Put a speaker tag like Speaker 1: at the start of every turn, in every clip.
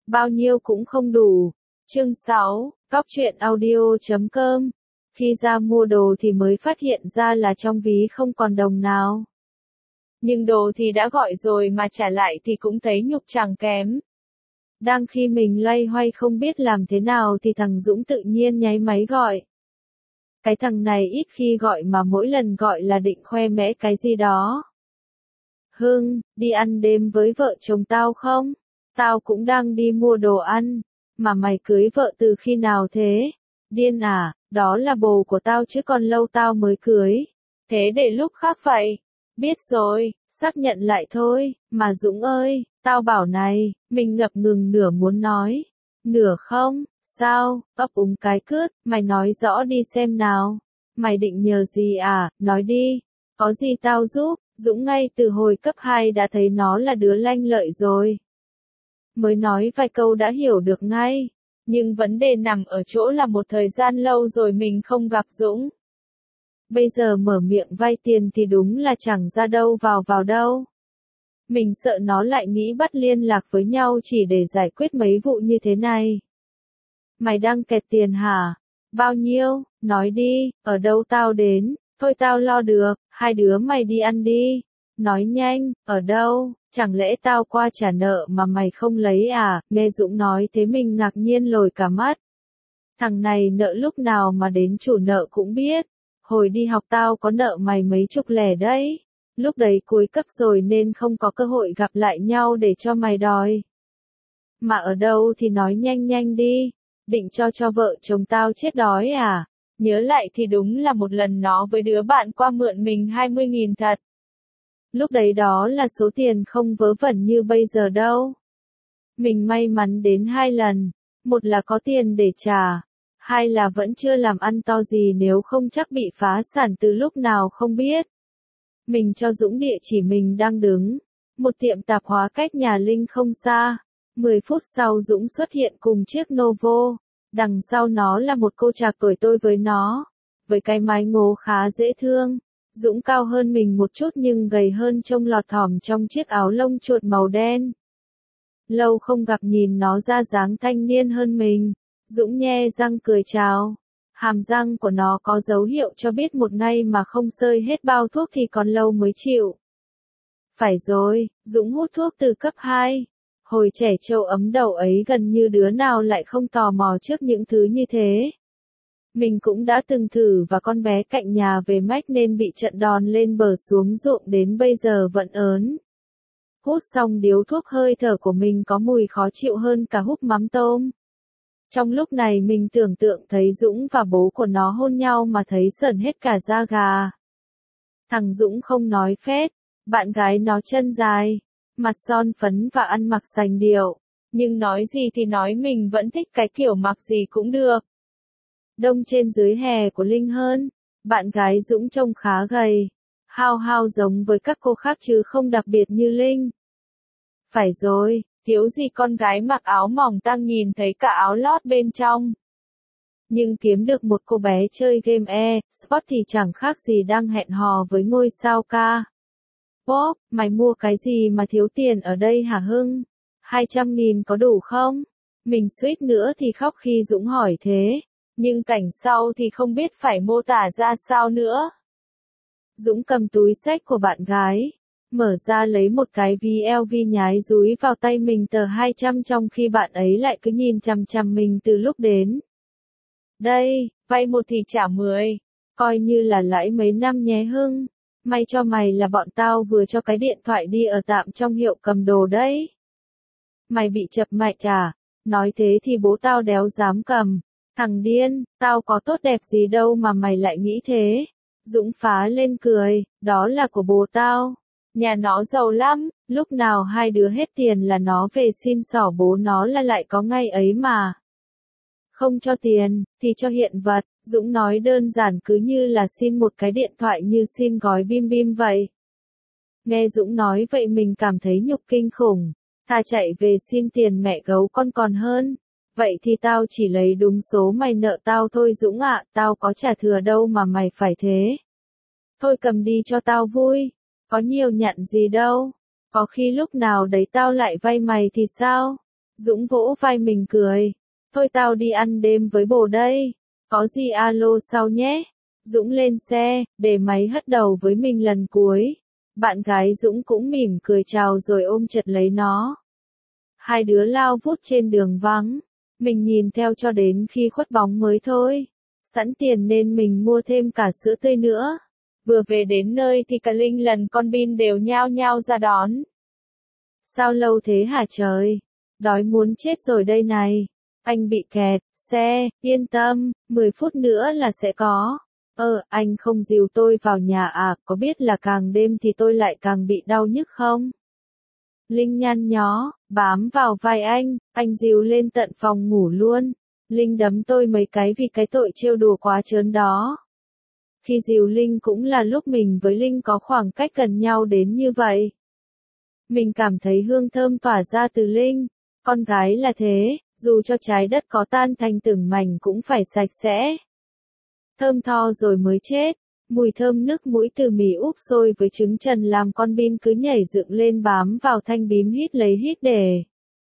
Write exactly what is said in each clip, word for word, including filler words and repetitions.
Speaker 1: bao nhiêu cũng không đủ. Chương sáu, Cóc truyện audio chấm com. Khi ra mua đồ thì mới phát hiện ra là trong ví không còn đồng nào. Nhưng đồ thì đã gọi rồi mà trả lại thì cũng thấy nhục chẳng kém. Đang khi mình loay hoay không biết làm thế nào thì thằng Dũng tự nhiên nháy máy gọi. Cái thằng này ít khi gọi mà mỗi lần gọi là định khoe mẽ cái gì đó. Hưng, đi ăn đêm với vợ chồng tao không? Tao cũng đang đi mua đồ ăn. Mà mày cưới vợ từ khi nào thế? Điên à, đó là bồ của tao chứ còn lâu tao mới cưới. Thế để lúc khác vậy. Biết rồi, xác nhận lại thôi. Mà Dũng ơi, tao bảo này, mình ngập ngừng nửa muốn nói. Nửa không, sao, ấp úng cái cướt, mày nói rõ đi xem nào. Mày định nhờ gì à, nói đi. Có gì tao giúp. Dũng ngay từ hồi cấp hai đã thấy nó là đứa lanh lợi rồi. Mới nói vài câu đã hiểu được ngay. Nhưng vấn đề nằm ở chỗ là một thời gian lâu rồi mình không gặp Dũng. Bây giờ mở miệng vay tiền thì đúng là chẳng ra đâu vào vào đâu. Mình sợ nó lại nghĩ bắt liên lạc với nhau chỉ để giải quyết mấy vụ như thế này. Mày đang kẹt tiền hả? Bao nhiêu? Nói đi, ở đâu tao đến? Thôi tao lo được, hai đứa mày đi ăn đi. Nói nhanh, ở đâu? Chẳng lẽ tao qua trả nợ mà mày không lấy à? Nghe Dũng nói thế mình ngạc nhiên lồi cả mắt. Thằng này nợ lúc nào mà đến chủ nợ cũng biết. Hồi đi học tao có nợ mày mấy chục lẻ đấy. Lúc đấy cuối cấp rồi nên không có cơ hội gặp lại nhau để cho mày đòi. Mà ở đâu thì nói nhanh nhanh đi. Định cho cho vợ chồng tao chết đói à? Nhớ lại thì đúng là một lần nó với đứa bạn qua mượn mình hai mươi nghìn thật. Lúc đấy đó là số tiền không vớ vẩn như bây giờ đâu. Mình may mắn đến hai lần. Một là có tiền để trả. Hai là vẫn chưa làm ăn to gì nếu không chắc bị phá sản từ lúc nào không biết. Mình cho Dũng địa chỉ mình đang đứng. Một tiệm tạp hóa cách nhà Linh không xa. mười phút sau Dũng xuất hiện cùng chiếc Novo. Đằng sau nó là một cô trạc tuổi tôi với nó. Với cái mái ngố khá dễ thương. Dũng cao hơn mình một chút nhưng gầy hơn trông lọt thỏm trong chiếc áo lông chuột màu đen. Lâu không gặp nhìn nó ra dáng thanh niên hơn mình. Dũng nhe răng cười chào. Hàm răng của nó có dấu hiệu cho biết một ngày mà không sơi hết bao thuốc thì còn lâu mới chịu. Phải rồi, Dũng hút thuốc từ cấp hai. Hồi trẻ trâu ấm đầu ấy gần như đứa nào lại không tò mò trước những thứ như thế. Mình cũng đã từng thử và con bé cạnh nhà về mách nên bị trận đòn lên bờ xuống ruộng đến bây giờ vẫn ớn. Hút xong điếu thuốc hơi thở của mình có mùi khó chịu hơn cả hút mắm tôm. Trong lúc này mình tưởng tượng thấy Dũng và bố của nó hôn nhau mà thấy sởn hết cả da gà. Thằng Dũng không nói phét, bạn gái nó chân dài, mặt son phấn và ăn mặc sành điệu. Nhưng nói gì thì nói mình vẫn thích cái kiểu mặc gì cũng được. Đông trên dưới hè của Linh hơn. Bạn gái Dũng trông khá gầy. Hao hao giống với các cô khác chứ không đặc biệt như Linh. Phải rồi, thiếu gì con gái mặc áo mỏng tang nhìn thấy cả áo lót bên trong. Nhưng kiếm được một cô bé chơi game e-sport thì chẳng khác gì đang hẹn hò với ngôi sao ca. Bob, mày mua cái gì mà thiếu tiền ở đây hả Hưng? hai trăm nghìn có đủ không? Mình suýt nữa thì khóc khi Dũng hỏi thế. Nhưng cảnh sau thì không biết phải mô tả ra sao nữa. Dũng cầm túi xách của bạn gái. Mở ra lấy một cái ví eo vi nhái dúi vào tay mình tờ hai trăm trong khi bạn ấy lại cứ nhìn chằm chằm mình từ lúc đến. Đây, vay một thì trả mười. Coi như là lãi mấy năm nhé Hưng. May cho mày là bọn tao vừa cho cái điện thoại đi ở tạm trong hiệu cầm đồ đấy. Mày bị chập mạch à? Nói thế thì bố tao đéo dám cầm. Thằng điên, tao có tốt đẹp gì đâu mà mày lại nghĩ thế. Dũng phá lên cười, đó là của bố tao. Nhà nó giàu lắm, lúc nào hai đứa hết tiền là nó về xin xỏ bố nó là lại có ngay ấy mà. Không cho tiền, thì cho hiện vật, Dũng nói đơn giản cứ như là xin một cái điện thoại như xin gói bim bim vậy. Nghe Dũng nói vậy mình cảm thấy nhục kinh khủng, thà chạy về xin tiền mẹ gấu con còn hơn. Vậy thì tao chỉ lấy đúng số mày nợ tao thôi Dũng ạ, tao có trả thừa đâu mà mày phải thế. Thôi cầm đi cho tao vui, có nhiều nhận gì đâu, có khi lúc nào đấy tao lại vay mày thì sao? Dũng vỗ vai mình cười. Thôi tao đi ăn đêm với bồ đây. Có gì alo sau nhé. Dũng lên xe, để máy hất đầu với mình lần cuối. Bạn gái Dũng cũng mỉm cười chào rồi ôm chặt lấy nó. Hai đứa lao vút trên đường vắng. Mình nhìn theo cho đến khi khuất bóng mới thôi. Sẵn tiền nên mình mua thêm cả sữa tươi nữa. Vừa về đến nơi thì cả Linh lần con Bin đều nhao nhao ra đón. Sao lâu thế hả trời? Đói muốn chết rồi đây này. Anh bị kẹt, xe, yên tâm, mười phút nữa là sẽ có. Ờ, anh không dìu tôi vào nhà à, có biết là càng đêm thì tôi lại càng bị đau nhức không? Linh nhăn nhó, bám vào vai anh, anh dìu lên tận phòng ngủ luôn. Linh đấm tôi mấy cái vì cái tội trêu đùa quá trớn đó. Khi dìu Linh cũng là lúc mình với Linh có khoảng cách gần nhau đến như vậy. Mình cảm thấy hương thơm tỏa ra từ Linh. Con gái là thế, dù cho trái đất có tan thành từng mảnh cũng phải sạch sẽ. Thơm tho rồi mới chết. Mùi thơm nước mũi từ mì úp sôi với trứng trần làm con Bin cứ nhảy dựng lên bám vào thanh bím hít lấy hít để.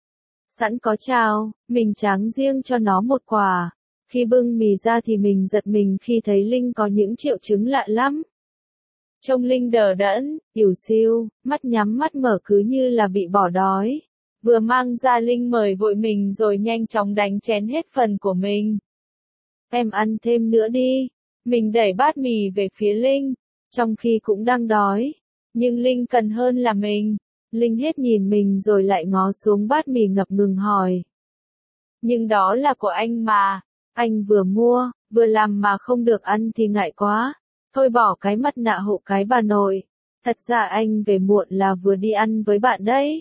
Speaker 1: Sẵn có chào, mình tráng riêng cho nó một quả. Khi bưng mì ra thì mình giật mình khi thấy Linh có những triệu chứng lạ lắm. Trông Linh đờ đẫn, ỉu xìu, mắt nhắm mắt mở cứ như là bị bỏ đói. Vừa mang ra Linh mời vội mình rồi nhanh chóng đánh chén hết phần của mình. Em ăn thêm nữa đi. Mình đẩy bát mì về phía Linh, trong khi cũng đang đói. Nhưng Linh cần hơn là mình. Linh hết nhìn mình rồi lại ngó xuống bát mì ngập ngừng hỏi. Nhưng đó là của anh mà. Anh vừa mua, vừa làm mà không được ăn thì ngại quá. Thôi bỏ cái mặt nạ hộ cái bà nội. Thật ra anh về muộn là vừa đi ăn với bạn đấy.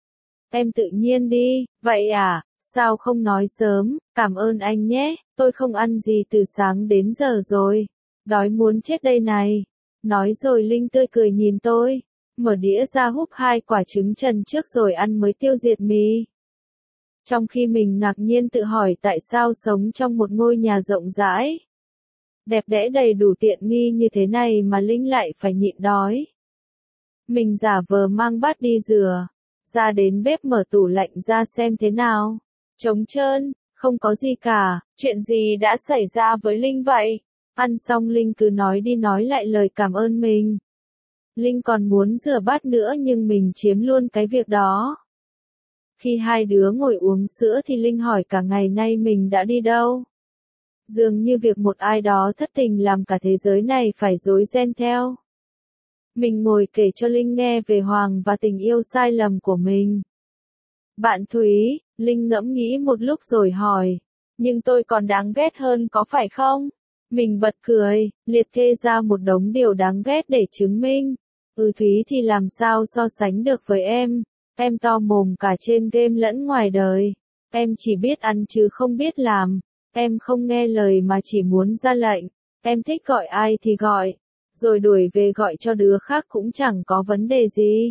Speaker 1: Em tự nhiên đi, vậy à, sao không nói sớm, cảm ơn anh nhé, tôi không ăn gì từ sáng đến giờ rồi. Đói muốn chết đây này. Nói rồi Linh tươi cười nhìn tôi, mở đĩa ra húp hai quả trứng trần trước rồi ăn mới tiêu diệt mì. Trong khi mình ngạc nhiên tự hỏi tại sao sống trong một ngôi nhà rộng rãi, đẹp đẽ đầy đủ tiện nghi như thế này mà Linh lại phải nhịn đói. Mình giả vờ mang bát đi rửa, ra đến bếp mở tủ lạnh ra xem thế nào. Trống trơn, không có gì cả, chuyện gì đã xảy ra với Linh vậy? Ăn xong Linh cứ nói đi nói lại lời cảm ơn mình. Linh còn muốn rửa bát nữa nhưng mình chiếm luôn cái việc đó. Khi hai đứa ngồi uống sữa thì Linh hỏi cả ngày nay mình đã đi đâu. Dường như việc một ai đó thất tình làm cả thế giới này phải rối ren theo. Mình ngồi kể cho Linh nghe về Hoàng và tình yêu sai lầm của mình. Bạn Thúy, Linh ngẫm nghĩ một lúc rồi hỏi. Nhưng tôi còn đáng ghét hơn có phải không? Mình bật cười, liệt kê ra một đống điều đáng ghét để chứng minh. Ừ Thúy thì làm sao so sánh được với em. Em to mồm cả trên game lẫn ngoài đời. Em chỉ biết ăn chứ không biết làm. Em không nghe lời mà chỉ muốn ra lệnh. Em thích gọi ai thì gọi. Rồi đuổi về gọi cho đứa khác cũng chẳng có vấn đề gì.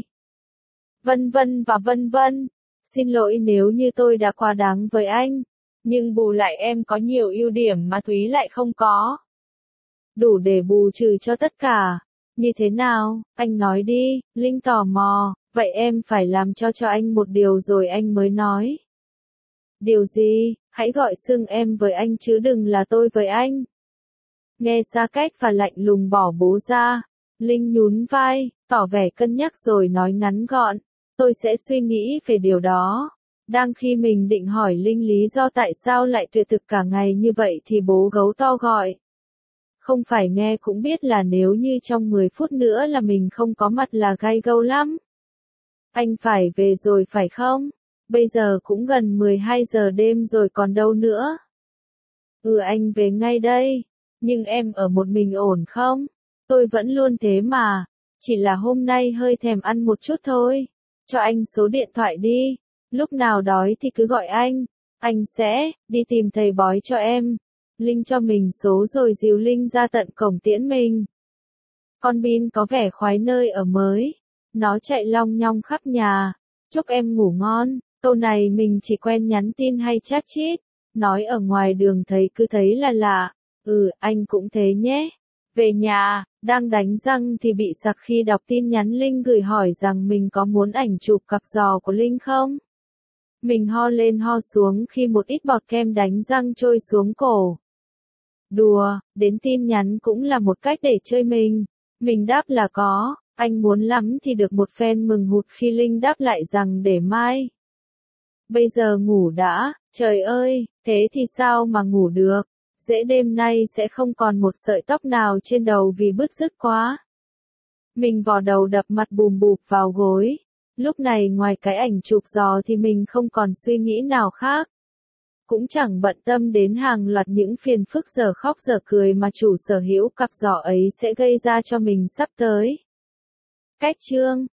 Speaker 1: Vân vân và vân vân. Xin lỗi nếu như tôi đã quá đáng với anh. Nhưng bù lại em có nhiều ưu điểm mà Thúy lại không có. Đủ để bù trừ cho tất cả. Như thế nào, anh nói đi, Linh tò mò, vậy em phải làm cho cho anh một điều rồi anh mới nói. Điều gì, hãy gọi xưng em với anh chứ đừng là tôi với anh. Nghe xa cách và lạnh lùng bỏ bố ra. Linh nhún vai, tỏ vẻ cân nhắc rồi nói ngắn gọn. Tôi sẽ suy nghĩ về điều đó. Đang khi mình định hỏi Linh lý do tại sao lại tuyệt thực cả ngày như vậy thì bố gấu to gọi. Không phải nghe cũng biết là nếu như trong mười phút nữa là mình không có mặt là gay gâu lắm. Anh phải về rồi phải không? Bây giờ cũng gần mười hai giờ đêm rồi còn đâu nữa. Ừ anh về ngay đây. Nhưng em ở một mình ổn không? Tôi vẫn luôn thế mà. Chỉ là hôm nay hơi thèm ăn một chút thôi. Cho anh số điện thoại đi. Lúc nào đói thì cứ gọi anh. Anh sẽ đi tìm thầy bói cho em. Linh cho mình số rồi dìu Linh ra tận cổng tiễn mình. Con Bin có vẻ khoái nơi ở mới. Nó chạy long nhong khắp nhà. Chúc em ngủ ngon. Câu này mình chỉ quen nhắn tin hay chat chít. Nói ở ngoài đường thấy cứ thấy là lạ. Ừ, anh cũng thế nhé. Về nhà, đang đánh răng thì bị sặc khi đọc tin nhắn Linh gửi hỏi rằng mình có muốn ảnh chụp cặp giò của Linh không? Mình ho lên ho xuống khi một ít bọt kem đánh răng trôi xuống cổ. Đùa, đến tin nhắn cũng là một cách để chơi mình. Mình đáp là có, anh muốn lắm thì được một phen mừng hụt khi Linh đáp lại rằng để mai. Bây giờ ngủ đã, trời ơi, thế thì sao mà ngủ được, dễ đêm nay sẽ không còn một sợi tóc nào trên đầu vì bứt rứt quá. Mình gò đầu đập mặt bùm bụp vào gối. Lúc này ngoài cái ảnh chụp giò thì mình không còn suy nghĩ nào khác. Cũng chẳng bận tâm đến hàng loạt những phiền phức giờ khóc giờ cười mà chủ sở hữu cặp giỏ ấy sẽ gây ra cho mình sắp tới. Cách chương